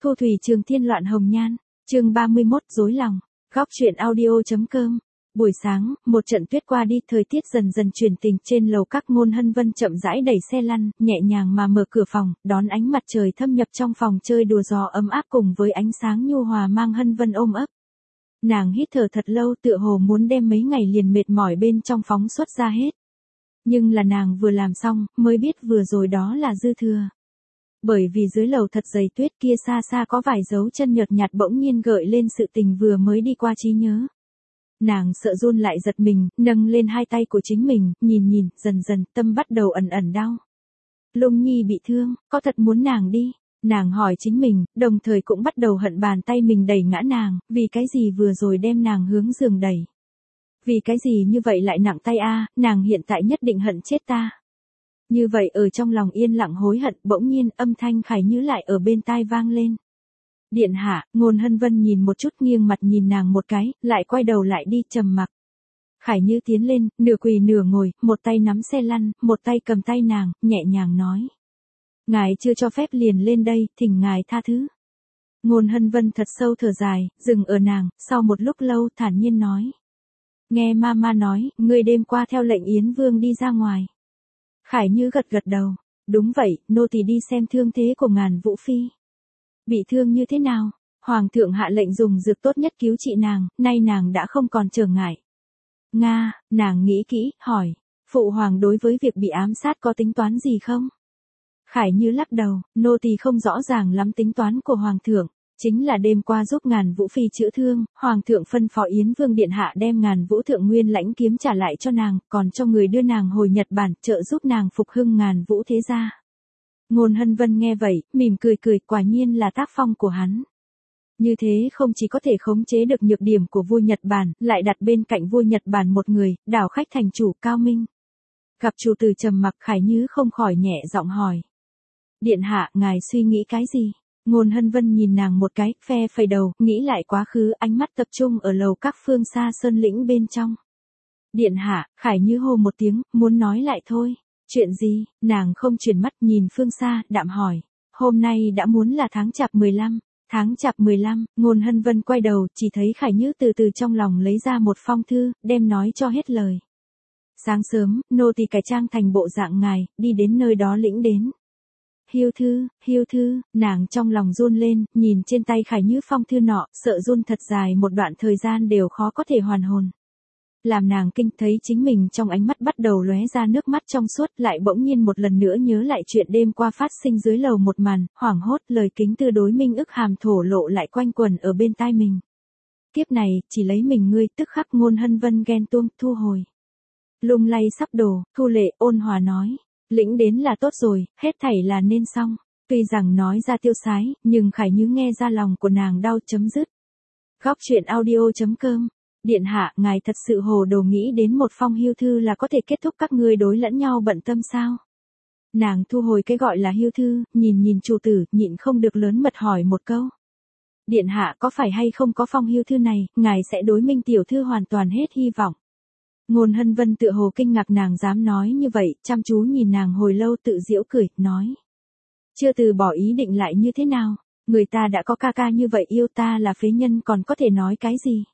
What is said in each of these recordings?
Thu thủy trường thiên loạn hồng nhan, chương 31 rối lòng, góc chuyện audio.com. Buổi sáng, một trận tuyết qua đi, thời tiết dần dần chuyển tình, trên lầu các Ngôn Hân Vân chậm rãi đẩy xe lăn, nhẹ nhàng mà mở cửa phòng, đón ánh mặt trời thâm nhập trong phòng chơi đùa gió ấm áp cùng với ánh sáng nhu hòa mang Hân Vân ôm ấp. Nàng hít thở thật lâu, tựa hồ muốn đem mấy ngày liền mệt mỏi bên trong phóng xuất ra hết. Nhưng là nàng vừa làm xong, mới biết vừa rồi đó là dư thừa. Bởi vì dưới lầu thật dày tuyết kia xa xa có vài dấu chân nhợt nhạt bỗng nhiên gợi lên sự tình vừa mới đi qua trí nhớ. Nàng sợ run lại giật mình, nâng lên hai tay của chính mình, nhìn, dần dần, tâm bắt đầu ẩn ẩn đau. Lung Nhi bị thương, có thật muốn nàng đi? Nàng hỏi chính mình, đồng thời cũng bắt đầu hận bàn tay mình đẩy ngã nàng, vì cái gì vừa rồi đem nàng hướng giường đẩy. Vì cái gì như vậy lại nặng tay a, nàng hiện tại nhất định hận chết ta. Như vậy ở trong lòng yên lặng hối hận, bỗng nhiên âm thanh Khải Nhứ lại ở bên tai vang lên. Điện hạ, Ngôn Hân Vân nhìn một chút, nghiêng mặt nhìn nàng một cái, lại quay đầu lại đi, trầm mặc. Khải Nhứ tiến lên, nửa quỳ nửa ngồi, một tay nắm xe lăn, một tay cầm tay nàng, nhẹ nhàng nói. Ngài chưa cho phép liền lên đây, thỉnh ngài tha thứ. Ngôn Hân Vân thật sâu thở dài, dừng ở nàng, sau một lúc lâu thản nhiên nói. Nghe mama nói, ngươi đêm qua theo lệnh Yến Vương đi ra ngoài. Khải Nhứ gật gật đầu. Đúng vậy, nô tỳ đi xem thương thế của Ngàn Vũ Phi. Bị thương như thế nào? Hoàng thượng hạ lệnh dùng dược tốt nhất cứu trị nàng, nay nàng đã không còn trở ngại. Nga, nàng nghĩ kỹ, hỏi. Phụ hoàng đối với việc bị ám sát có tính toán gì không? Khải Nhứ lắc đầu, nô tỳ không rõ ràng lắm tính toán của hoàng thượng. Chính là đêm qua giúp Ngàn Vũ Phi chữa thương, Hoàng thượng phân phó Yến Vương Điện Hạ đem Ngàn Vũ Thượng Nguyên lãnh kiếm trả lại cho nàng, còn cho người đưa nàng hồi Nhật Bản, trợ giúp nàng phục hưng Ngàn Vũ thế gia. Ngôn Hân Vân nghe vậy, mỉm cười, quả nhiên là tác phong của hắn. Như thế không chỉ có thể khống chế được nhược điểm của vua Nhật Bản, lại đặt bên cạnh vua Nhật Bản một người, đảo khách thành chủ cao minh. Gặp chủ tử trầm mặc, Khải Nhứ không khỏi nhẹ giọng hỏi. Điện hạ, ngài suy nghĩ cái gì? Ngôn Hân Vân nhìn nàng một cái, phe phẩy đầu, nghĩ lại quá khứ, ánh mắt tập trung ở lầu các phương xa sơn lĩnh bên trong. Điện hạ, Khải Nhứ hô một tiếng, muốn nói lại thôi. Chuyện gì? Nàng không chuyển mắt nhìn phương xa, đạm hỏi. Hôm nay đã muốn là tháng Chạp 15. Tháng Chạp 15, Ngôn Hân Vân quay đầu, chỉ thấy Khải Nhứ từ từ trong lòng lấy ra một phong thư, đem nói cho hết lời. Sáng sớm, nô tỳ cải trang thành bộ dạng ngài, đi đến nơi đó lĩnh đến. Hiêu thư, nàng trong lòng run lên, nhìn trên tay Khải Nhứ phong thư nọ, sợ run thật dài một đoạn thời gian đều khó có thể hoàn hồn. Làm nàng kinh thấy chính mình trong ánh mắt bắt đầu lóe ra nước mắt trong suốt, lại bỗng nhiên một lần nữa nhớ lại chuyện đêm qua phát sinh dưới lầu một màn, hoảng hốt, lời kính tư đối Minh Ức Hàm thổ lộ lại quanh quẩn ở bên tai mình. Kiếp này, chỉ lấy mình ngươi, tức khắc Ngôn Hân Vân ghen tuông, thu hồi. Lung lay sắp đổ, Thu Lệ ôn hòa nói. Lĩnh đến là tốt rồi, hết thảy là nên xong. Tuy rằng nói ra tiêu sái, nhưng Khải Nhứ nghe ra lòng của nàng đau chấm dứt. Góc chuyện audio.com. Điện hạ, ngài thật sự hồ đồ nghĩ đến một phong hiêu thư là có thể kết thúc các ngươi đối lẫn nhau bận tâm sao? Nàng thu hồi cái gọi là hiêu thư, nhìn chủ tử, nhịn không được lớn mật hỏi một câu. Điện hạ, có phải hay không có phong hiêu thư này, ngài sẽ đối Minh tiểu thư hoàn toàn hết hy vọng. Ngôn Hân Vân tựa hồ kinh ngạc nàng dám nói như vậy, chăm chú nhìn nàng hồi lâu tự giễu cười, nói. Chưa từ bỏ ý định lại như thế nào, người ta đã có ca ca như vậy yêu ta là phế nhân còn có thể nói cái gì.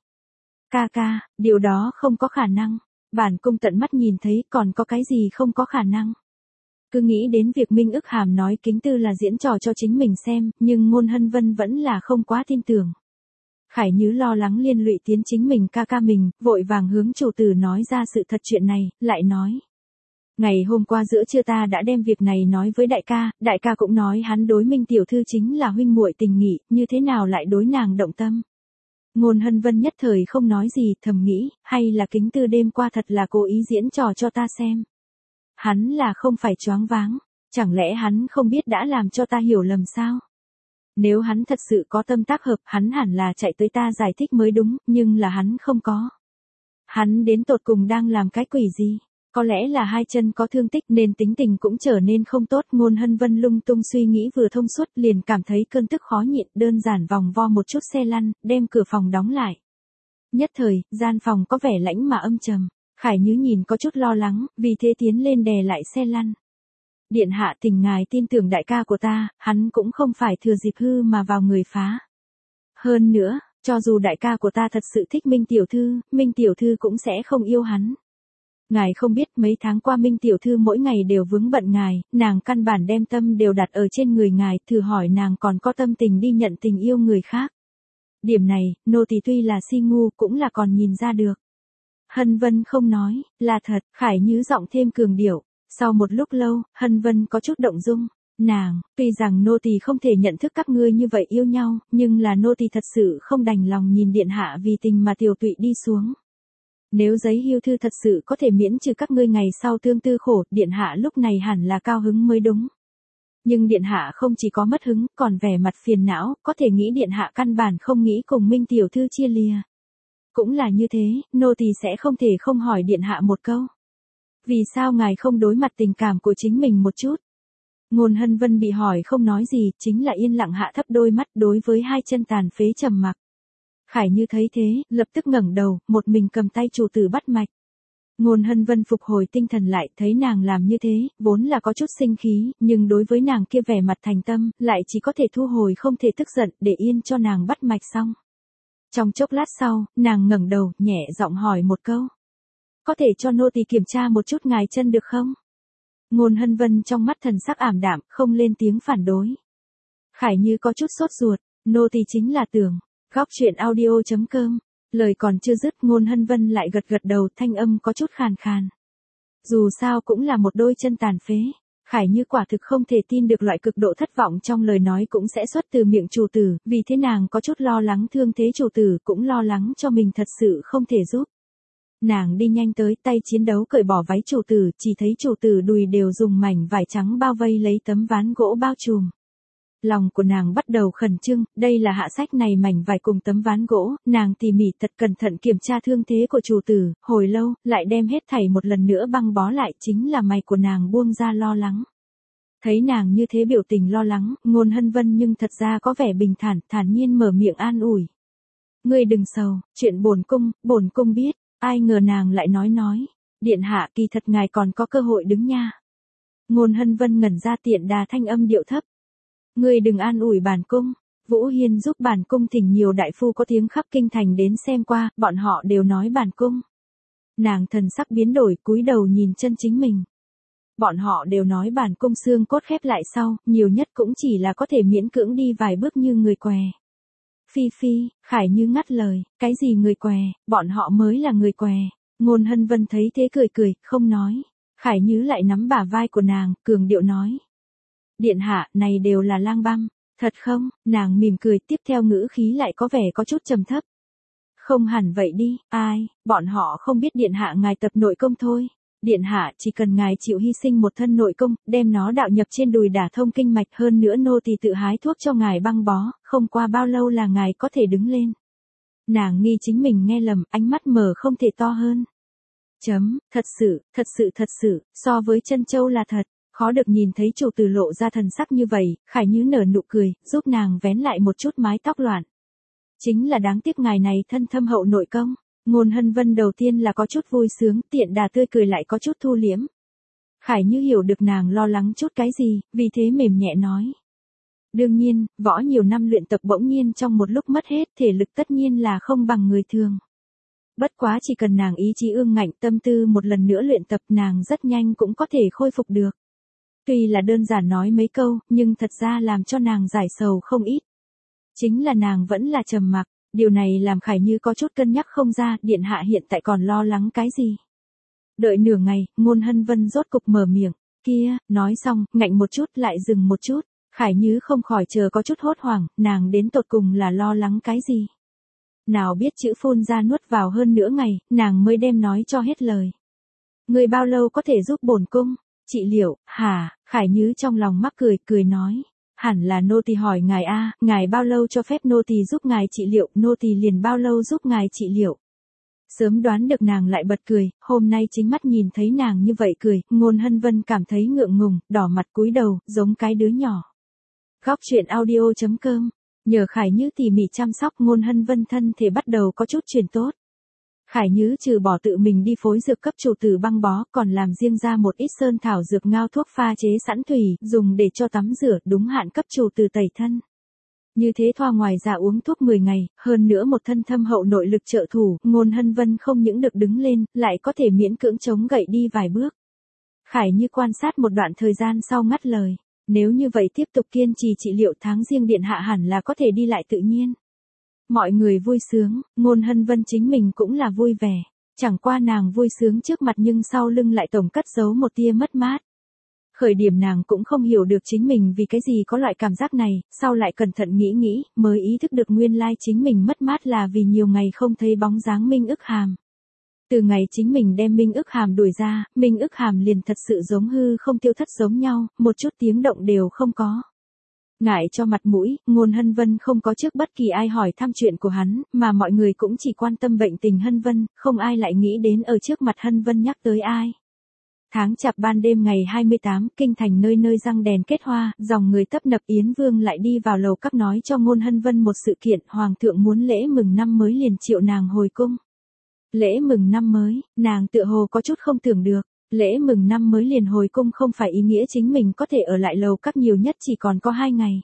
Ca, điều đó không có khả năng, bản cung tận mắt nhìn thấy còn có cái gì không có khả năng. Cứ nghĩ đến việc Minh Ức Hàm nói kính tư là diễn trò cho chính mình xem, nhưng Ngôn Hân Vân vẫn là không quá tin tưởng. Khải Nhứ lo lắng liên lụy tiến chính mình ca mình, vội vàng hướng chủ tử nói ra sự thật chuyện này, lại nói. Ngày hôm qua giữa trưa ta đã đem việc này nói với đại ca cũng nói hắn đối Minh tiểu thư chính là huynh muội tình nghị, như thế nào lại đối nàng động tâm. Ngôn Hân Vân nhất thời không nói gì, thầm nghĩ, hay là kính tư đêm qua thật là cố ý diễn trò cho ta xem. Hắn là không phải choáng váng, chẳng lẽ hắn không biết đã làm cho ta hiểu lầm sao? Nếu hắn thật sự có tâm tác hợp, hắn hẳn là chạy tới ta giải thích mới đúng, nhưng là hắn không có. Hắn đến tột cùng đang làm cái quỷ gì? Có lẽ là hai chân có thương tích nên tính tình cũng trở nên không tốt. Ngôn Hân Vân lung tung suy nghĩ vừa thông suốt liền cảm thấy cơn tức khó nhịn, đơn giản vòng vo một chút xe lăn, đem cửa phòng đóng lại. Nhất thời, gian phòng có vẻ lãnh mà âm trầm. Khải Nhứ nhìn có chút lo lắng, vì thế tiến lên đè lại xe lăn. Điện hạ tình ngài tin tưởng đại ca của ta, hắn cũng không phải thừa dịp hư mà vào người phá. Hơn nữa, cho dù đại ca của ta thật sự thích Minh tiểu thư cũng sẽ không yêu hắn. Ngài không biết mấy tháng qua Minh tiểu thư mỗi ngày đều vướng bận ngài, nàng căn bản đem tâm đều đặt ở trên người ngài, thử hỏi nàng còn có tâm tình đi nhận tình yêu người khác. Điểm này, nô tỳ tuy là si ngu cũng là còn nhìn ra được. Hân Vân không nói, là thật, Khải Như giọng thêm cường điệu. Sau một lúc lâu, Hân Vân có chút động dung. Nàng, tuy rằng nô tỳ không thể nhận thức các ngươi như vậy yêu nhau, nhưng là nô tỳ thật sự không đành lòng nhìn điện hạ vì tình mà tiểu tụy đi xuống. Nếu giấy hưu thư thật sự có thể miễn trừ các ngươi ngày sau tương tư khổ, điện hạ lúc này hẳn là cao hứng mới đúng. Nhưng điện hạ không chỉ có mất hứng, còn vẻ mặt phiền não, có thể nghĩ điện hạ căn bản không nghĩ cùng Minh tiểu thư chia lìa. Cũng là như thế, nô tỳ sẽ không thể không hỏi điện hạ một câu. Vì sao ngài không đối mặt tình cảm của chính mình một chút? Ngôn Hân Vân bị hỏi không nói gì, chính là yên lặng hạ thấp đôi mắt đối với hai chân tàn phế trầm mặc. Khải Như thấy thế, lập tức ngẩng đầu, một mình cầm tay chủ tử bắt mạch. Ngôn Hân Vân phục hồi tinh thần lại, thấy nàng làm như thế, vốn là có chút sinh khí, nhưng đối với nàng kia vẻ mặt thành tâm, lại chỉ có thể thu hồi không thể tức giận, để yên cho nàng bắt mạch xong. Trong chốc lát sau, nàng ngẩng đầu, nhẹ giọng hỏi một câu. Có thể cho nô tỳ kiểm tra một chút ngài chân được không? Ngôn Hân Vân trong mắt thần sắc ảm đạm, không lên tiếng phản đối. Khải Như có chút sốt ruột, nô tỳ chính là tưởng. Góc truyện audio.com. Lời còn chưa dứt, Ngôn Hân Vân lại gật gật đầu, thanh âm có chút khàn khàn. Dù sao cũng là một đôi chân tàn phế. Khải Như quả thực không thể tin được loại cực độ thất vọng trong lời nói cũng sẽ xuất từ miệng chủ tử, vì thế nàng có chút lo lắng thương thế chủ tử, cũng lo lắng cho mình thật sự không thể giúp. Nàng đi nhanh tới, tay chiến đấu cởi bỏ váy chủ tử, chỉ thấy chủ tử đùi đều dùng mảnh vải trắng bao vây lấy tấm ván gỗ bao trùm. Lòng của nàng bắt đầu khẩn trương, đây là hạ sách này mảnh vải cùng tấm ván gỗ, nàng tỉ mỉ thật cẩn thận kiểm tra thương thế của chủ tử, hồi lâu, lại đem hết thảy một lần nữa băng bó lại, chính là mày của nàng buông ra lo lắng. Thấy nàng như thế biểu tình lo lắng, Ngôn Hân Vân nhưng thật ra có vẻ bình thản, thản nhiên mở miệng an ủi. Ngươi đừng sầu, chuyện bổn cung biết. Ai ngờ nàng lại nói, điện hạ kỳ thật ngài còn có cơ hội đứng nha. Ngôn Hân Vân ngẩn ra tiện đà thanh âm điệu thấp. Ngươi đừng an ủi bản cung, Vũ Hiên giúp bản cung thỉnh nhiều đại phu có tiếng khắp kinh thành đến xem qua, bọn họ đều nói bản cung. Nàng thần sắc biến đổi, cúi đầu nhìn chân chính mình. Bọn họ đều nói bản cung xương cốt khép lại sau, nhiều nhất cũng chỉ là có thể miễn cưỡng đi vài bước như người què. Phi, Khải Như ngắt lời, cái gì người què, bọn họ mới là người què. Ngôn Hân Vân thấy thế cười, không nói. Khải Như lại nắm bả vai của nàng, cường điệu nói. Điện hạ, này đều là lang băm, thật không? Nàng mỉm cười, tiếp theo ngữ khí lại có vẻ có chút trầm thấp. Không hẳn vậy đi, ai, bọn họ không biết điện hạ ngài tập nội công thôi. Điện hạ chỉ cần ngài chịu hy sinh một thân nội công, đem nó đạo nhập trên đùi đả thông kinh mạch, hơn nữa nô tỳ tự hái thuốc cho ngài băng bó, không qua bao lâu là ngài có thể đứng lên. Nàng nghi chính mình nghe lầm, ánh mắt mở không thể to hơn. Thật sự, so với chân châu là thật, khó được nhìn thấy chủ tử lộ ra thần sắc như vậy, Khải Như nở nụ cười, giúp nàng vén lại một chút mái tóc loạn. Chính là đáng tiếc ngài này thân thâm hậu nội công. Ngôn Hân Vân đầu tiên là có chút vui sướng, tiện đà tươi cười lại có chút thu liễm. Khải Như hiểu được nàng lo lắng chút cái gì, vì thế mềm nhẹ nói. Đương nhiên, võ nhiều năm luyện tập bỗng nhiên trong một lúc mất hết, thể lực tất nhiên là không bằng người thường. Bất quá chỉ cần nàng ý chí ương ngạnh, tâm tư một lần nữa luyện tập, nàng rất nhanh cũng có thể khôi phục được. Tuy là đơn giản nói mấy câu, nhưng thật ra làm cho nàng giải sầu không ít. Chính là nàng vẫn là trầm mặc. Điều này làm Khải Như có chút cân nhắc không ra, điện hạ hiện tại còn lo lắng cái gì. Đợi nửa ngày, Ngôn Hân Vân rốt cục mở miệng, kia, nói xong, ngạnh một chút lại dừng một chút, Khải Như không khỏi chờ có chút hốt hoảng, nàng đến tột cùng là lo lắng cái gì. Nào biết chữ phun ra nuốt vào hơn nửa ngày, nàng mới đem nói cho hết lời. Người bao lâu có thể giúp bổn cung, trị liệu, hả, Khải Như trong lòng mắc cười nói. Hẳn là nô tỳ hỏi ngài a, ngài bao lâu cho phép nô tỳ giúp ngài trị liệu, nô tỳ liền bao lâu giúp ngài trị liệu. Sớm đoán được nàng lại bật cười, hôm nay chính mắt nhìn thấy nàng như vậy cười, Ngôn Hân Vân cảm thấy ngượng ngùng, đỏ mặt cúi đầu, giống cái đứa nhỏ. Góc truyện audio.com, nhờ Khải Như tỉ mỉ chăm sóc, Ngôn Hân Vân thân thể bắt đầu có chút chuyển tốt. Khải Nhứ trừ bỏ tự mình đi phối dược cấp chủ tử băng bó, còn làm riêng ra một ít sơn thảo dược ngao thuốc pha chế sẵn thủy, dùng để cho tắm rửa, đúng hạn cấp chủ tử tẩy thân. Như thế thoa ngoài ra uống thuốc 10 ngày, hơn nữa một thân thâm hậu nội lực trợ thủ, Ngôn Hân Vân không những được đứng lên, lại có thể miễn cưỡng chống gậy đi vài bước. Khải Như quan sát một đoạn thời gian sau ngắt lời, nếu như vậy tiếp tục kiên trì trị liệu tháng riêng điện hạ hẳn là có thể đi lại tự nhiên. Mọi người vui sướng, Ngôn Hân Vân chính mình cũng là vui vẻ, chẳng qua nàng vui sướng trước mặt nhưng sau lưng lại tổng cất giấu một tia mất mát. Khởi điểm nàng cũng không hiểu được chính mình vì cái gì có loại cảm giác này, sau lại cẩn thận nghĩ, mới ý thức được nguyên lai chính mình mất mát là vì nhiều ngày không thấy bóng dáng Minh Ức Hàm. Từ ngày chính mình đem Minh Ức Hàm đuổi ra, Minh Ức Hàm liền thật sự giống hư không tiêu thất giống nhau, một chút tiếng động đều không có. Ngại cho mặt mũi, Ngôn Hân Vân không có trước bất kỳ ai hỏi thăm chuyện của hắn, mà mọi người cũng chỉ quan tâm bệnh tình Hân Vân, không ai lại nghĩ đến ở trước mặt Hân Vân nhắc tới ai. Tháng chạp ban đêm ngày 28, kinh thành nơi nơi răng đèn kết hoa, dòng người tấp nập. Yến Vương lại đi vào lầu các nói cho Ngôn Hân Vân một sự kiện, Hoàng thượng muốn lễ mừng năm mới liền triệu nàng hồi cung. Lễ mừng năm mới, nàng tựa hồ có chút không tưởng được, lễ mừng năm mới liền hồi cung không phải ý nghĩa chính mình có thể ở lại lầu các nhiều nhất chỉ còn có 2 ngày.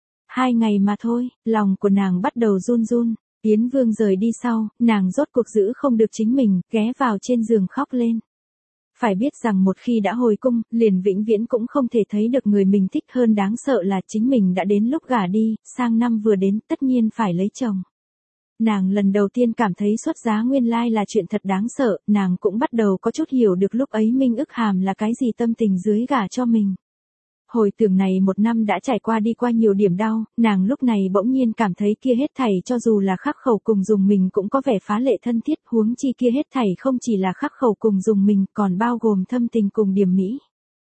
2 ngày mà thôi, lòng của nàng bắt đầu run run. Yến Vương rời đi sau, nàng rốt cuộc giữ không được chính mình, ghé vào trên giường khóc lên. Phải biết rằng một khi đã hồi cung, liền vĩnh viễn cũng không thể thấy được người mình thích, hơn đáng sợ là chính mình đã đến lúc gả đi, sang năm vừa đến tất nhiên phải lấy chồng. Nàng lần đầu tiên cảm thấy xuất giá nguyên lai là chuyện thật đáng sợ, nàng cũng bắt đầu có chút hiểu được lúc ấy Minh Ức Hàm là cái gì tâm tình dưới gả cho mình. Hồi tưởng này một năm đã trải qua đi qua nhiều điểm đau, nàng lúc này bỗng nhiên cảm thấy kia hết thảy cho dù là khắc khẩu cùng dùng mình cũng có vẻ phá lệ thân thiết, huống chi kia hết thảy không chỉ là khắc khẩu cùng dùng mình, còn bao gồm thâm tình cùng điểm mỹ.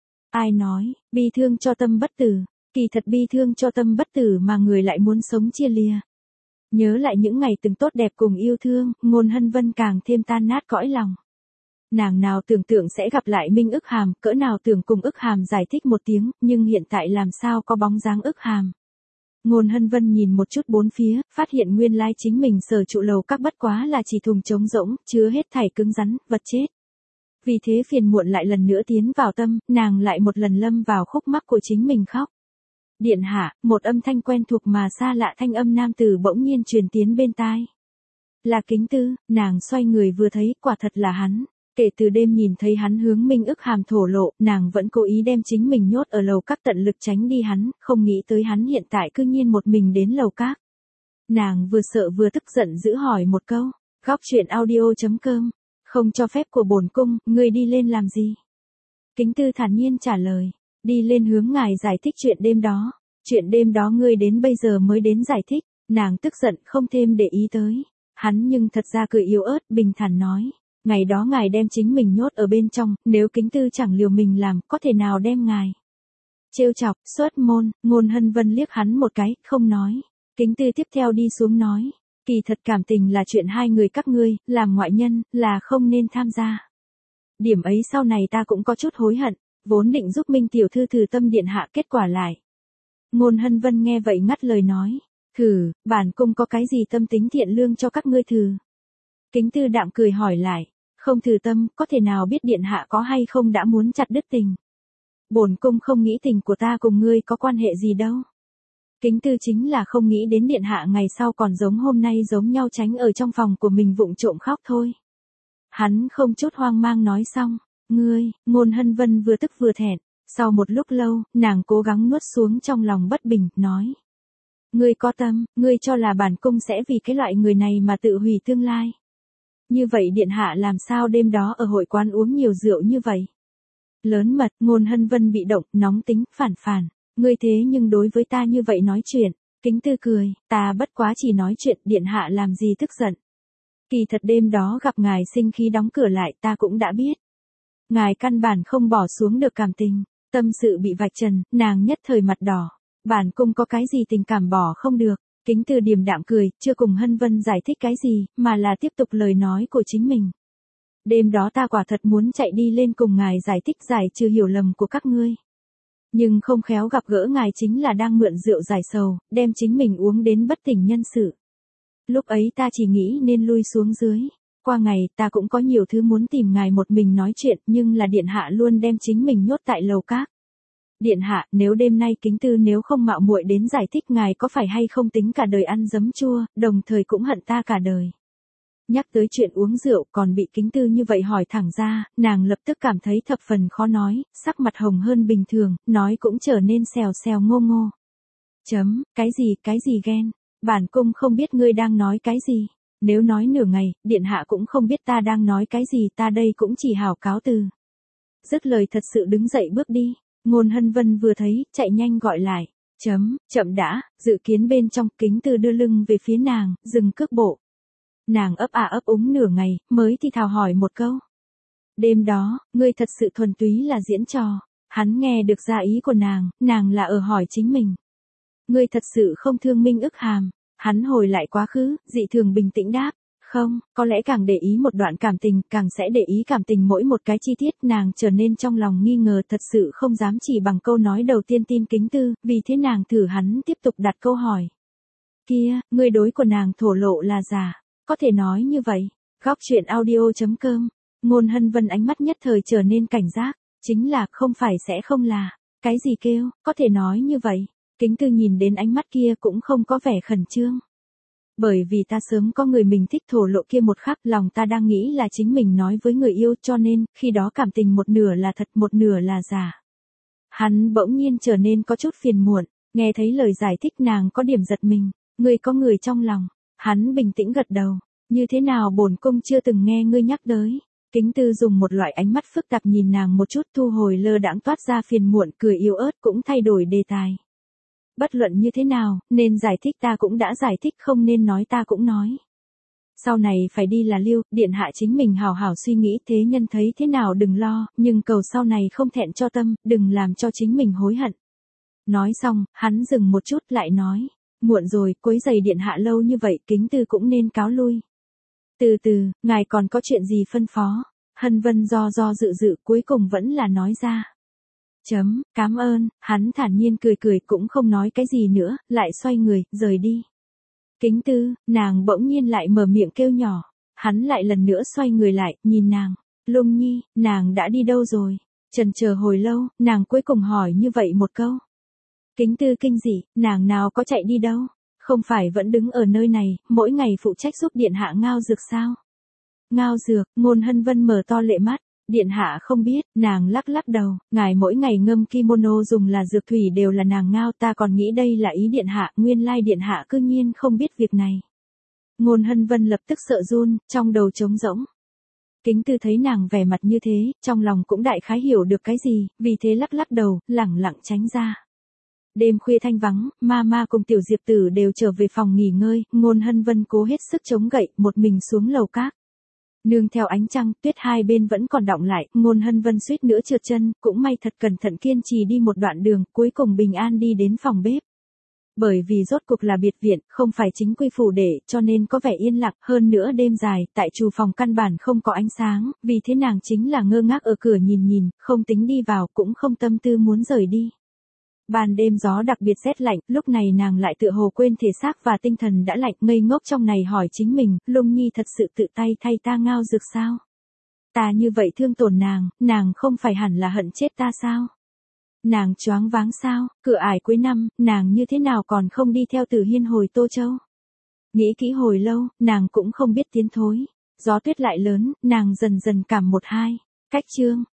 Ai nói, bi thương cho tâm bất tử, kỳ thật bi thương cho tâm bất tử mà người lại muốn sống chia lìa. Nhớ lại những ngày từng tốt đẹp cùng yêu thương, Ngôn Hân Vân càng thêm tan nát cõi lòng. Nàng nào tưởng tượng sẽ gặp lại Minh Ức Hàm, cỡ nào tưởng cùng Ức Hàm giải thích một tiếng, nhưng hiện tại làm sao có bóng dáng Ức Hàm. Ngôn Hân Vân nhìn một chút bốn phía, phát hiện nguyên lai chính mình sở trụ lầu các bất quá là chỉ thùng trống rỗng, chứa hết thảy cứng rắn, vật chết. Vì thế phiền muộn lại lần nữa tiến vào tâm, nàng lại một lần lâm vào khúc mắc của chính mình khóc. Điện hạ, một âm thanh quen thuộc mà xa lạ thanh âm nam tử bỗng nhiên truyền tiến bên tai. Là Kính Tư, nàng xoay người vừa thấy, quả thật là hắn. Kể từ đêm nhìn thấy hắn hướng Minh Ức Hàm thổ lộ, nàng vẫn cố ý đem chính mình nhốt ở lầu các tận lực tránh đi hắn, không nghĩ tới hắn hiện tại cư nhiên một mình đến lầu các. Nàng vừa sợ vừa tức giận giữ hỏi một câu, góc truyện audio.com, không cho phép của bổn cung, ngươi đi lên làm gì? Kính Tư thản nhiên trả lời, đi lên hướng ngài giải thích chuyện đêm đó. Chuyện đêm đó ngươi đến bây giờ mới đến giải thích, nàng tức giận không thêm để ý tới. Hắn nhưng thật ra cười yếu ớt, bình thản nói. Ngày đó ngài đem chính mình nhốt ở bên trong, nếu Kính Tư chẳng liều mình làm, có thể nào đem ngài trêu chọc, xuất môn. Ngôn Hân Vân liếc hắn một cái, không nói. Kính Tư tiếp theo đi xuống nói, kỳ thật cảm tình là chuyện hai người các ngươi, làm ngoại nhân, là không nên tham gia. Điểm ấy sau này ta cũng có chút hối hận, vốn định giúp Minh tiểu thư thử tâm điện hạ, kết quả lại. Ngôn Hân Vân nghe vậy ngắt lời nói, thử, bản cung có cái gì tâm tính thiện lương cho các ngươi thử. Kính Tư đạm cười hỏi lại, không thử tâm, có thể nào biết điện hạ có hay không đã muốn chặt đứt tình. Bổn cung không nghĩ tình của ta cùng ngươi có quan hệ gì đâu. Kính Tư chính là không nghĩ đến điện hạ ngày sau còn giống hôm nay giống nhau tránh ở trong phòng của mình vụng trộm khóc thôi. Hắn không chút hoang mang nói xong, ngươi. Ngôn Hân Vân vừa tức vừa thẹn, sau một lúc lâu, nàng cố gắng nuốt xuống trong lòng bất bình, nói. Ngươi có tâm, ngươi cho là bản cung sẽ vì cái loại người này mà tự hủy tương lai. Như vậy điện hạ làm sao đêm đó ở hội quán uống nhiều rượu như vậy? Lớn mật. Ngôn Hân Vân bị động, nóng tính, phản. Ngươi thế nhưng đối với ta như vậy nói chuyện. Kính Tư cười, ta bất quá chỉ nói chuyện, điện hạ làm gì tức giận. Kỳ thật đêm đó gặp ngài sinh khí đóng cửa lại, ta cũng đã biết. Ngài căn bản không bỏ xuống được cảm tình, tâm sự bị vạch trần, nàng nhất thời mặt đỏ. Bản cung có cái gì tình cảm bỏ không được. Kính Tư điềm đạm cười, chưa cùng Hân Vân giải thích cái gì, mà là tiếp tục lời nói của chính mình. Đêm đó ta quả thật muốn chạy đi lên cùng ngài giải thích giải trừ hiểu lầm của các ngươi. Nhưng không khéo gặp gỡ ngài chính là đang mượn rượu giải sầu, đem chính mình uống đến bất tỉnh nhân sự. Lúc ấy ta chỉ nghĩ nên lui xuống dưới. Qua ngày ta cũng có nhiều thứ muốn tìm ngài một mình nói chuyện, nhưng là điện hạ luôn đem chính mình nhốt tại lầu các. Điện hạ, nếu đêm nay Kính Tư nếu không mạo muội đến giải thích ngài có phải hay không tính cả đời ăn giấm chua, đồng thời cũng hận ta cả đời. Nhắc tới chuyện uống rượu còn bị Kính Tư như vậy hỏi thẳng ra, nàng lập tức cảm thấy thập phần khó nói, sắc mặt hồng hơn bình thường, nói cũng trở nên xèo xèo ngô ngô. Cái gì ghen? Bản cung không biết ngươi đang nói cái gì. Nếu nói nửa ngày, điện hạ cũng không biết ta đang nói cái gì, ta đây cũng chỉ hảo cáo từ. Dứt lời thật sự đứng dậy bước đi. Ngôn Hân Vân vừa thấy, chạy nhanh gọi lại. Chậm đã, dự kiến bên trong. Kính Tư đưa lưng về phía nàng, dừng cước bộ. Nàng ấp ấp úng nửa ngày, mới thì thào hỏi một câu. Đêm đó, ngươi thật sự thuần túy là diễn trò. Hắn nghe được ra ý của nàng là ở hỏi chính mình. Ngươi thật sự không thương Minh Ức Hàm. Hắn hồi lại quá khứ, dị thường bình tĩnh đáp. Không, có lẽ càng để ý một đoạn cảm tình, càng sẽ để ý cảm tình mỗi một cái chi tiết. Nàng trở nên trong lòng nghi ngờ, thật sự không dám chỉ bằng câu nói đầu tiên tin Kính Tư, vì thế nàng thử hắn tiếp tục đặt câu hỏi. Kia, ngươi đối của nàng thổ lộ là giả, có thể nói như vậy. Góc truyện audio.com. Ngôn Hân Vân ánh mắt nhất thời trở nên cảnh giác, chính là không phải sẽ không là. Cái gì kêu, có thể nói như vậy. Kính Tư nhìn đến ánh mắt kia cũng không có vẻ khẩn trương. Bởi vì ta sớm có người mình thích thổ lộ kia một khắc, lòng ta đang nghĩ là chính mình nói với người yêu, cho nên, khi đó cảm tình một nửa là thật, một nửa là giả. Hắn bỗng nhiên trở nên có chút phiền muộn, nghe thấy lời giải thích nàng có điểm giật mình. Ngươi có người trong lòng. Hắn bình tĩnh gật đầu. Như thế nào bổn cung chưa từng nghe ngươi nhắc tới. Kính Tư dùng một loại ánh mắt phức tạp nhìn nàng một chút, thu hồi lơ đãng toát ra phiền muộn, cười yếu ớt, cũng thay đổi đề tài. Bất luận như thế nào, nên giải thích ta cũng đã giải thích, không nên nói ta cũng nói. Sau này phải đi là lưu, điện hạ chính mình hào hảo suy nghĩ, thế nhân thấy thế nào đừng lo, nhưng cầu sau này không thẹn cho tâm, đừng làm cho chính mình hối hận. Nói xong, hắn dừng một chút lại nói, muộn rồi, quấy giày điện hạ lâu như vậy, Kính Tư cũng nên cáo lui. Từ từ, ngài còn có chuyện gì phân phó? Hân Vân do dự cuối cùng vẫn là nói ra. Cám ơn, hắn thản nhiên cười cũng không nói cái gì nữa, lại xoay người, rời đi. Kính Tư, nàng bỗng nhiên lại mở miệng kêu nhỏ. Hắn lại lần nữa xoay người lại, nhìn nàng. Lung Nhi, nàng đã đi đâu rồi? Chần chờ hồi lâu, nàng cuối cùng hỏi như vậy một câu. Kính Tư kinh dị, nàng nào có chạy đi đâu? Không phải vẫn đứng ở nơi này, mỗi ngày phụ trách giúp điện hạ ngao dược sao? Ngao dược, Ngôn Hân Vân mở to lệ mắt. Điện hạ không biết, nàng lắc đầu, ngài mỗi ngày ngâm kimono dùng là dược thủy đều là nàng ngao, ta còn nghĩ đây là ý điện hạ, nguyên lai điện hạ cư nhiên không biết việc này. Ngôn Hân Vân lập tức sợ run, trong đầu trống rỗng. Kính Tư thấy nàng vẻ mặt như thế, trong lòng cũng đại khái hiểu được cái gì, vì thế lắc đầu, lẳng lặng tránh ra. Đêm khuya thanh vắng, Mama cùng Tiểu Diệp Tử đều trở về phòng nghỉ ngơi, Ngôn Hân Vân cố hết sức chống gậy, một mình xuống lầu các. Nương theo ánh trăng, tuyết hai bên vẫn còn đọng lại, Ngôn Hân Vân suýt nữa trượt chân, cũng may thật cẩn thận kiên trì đi một đoạn đường, cuối cùng bình an đi đến phòng bếp. Bởi vì rốt cuộc là biệt viện, không phải chính quy phủ để, cho nên có vẻ yên lặng, hơn nữa đêm dài, tại trù phòng căn bản không có ánh sáng, vì thế nàng chính là ngơ ngác ở cửa nhìn, không tính đi vào, cũng không tâm tư muốn rời đi. Ban đêm gió đặc biệt rét lạnh, lúc này nàng lại tựa hồ quên thể xác và tinh thần đã lạnh, ngây ngốc trong này hỏi chính mình, Lung Nhi thật sự tự tay thay ta ngao dược sao? Ta như vậy thương tổn nàng không phải hẳn là hận chết ta sao? Nàng choáng váng sao, cửa ải cuối năm, nàng như thế nào còn không đi theo Tử Hiên hồi Tô Châu? Nghĩ kỹ hồi lâu, nàng cũng không biết tiến thối. Gió tuyết lại lớn, nàng dần cảm một hai. Cách chương.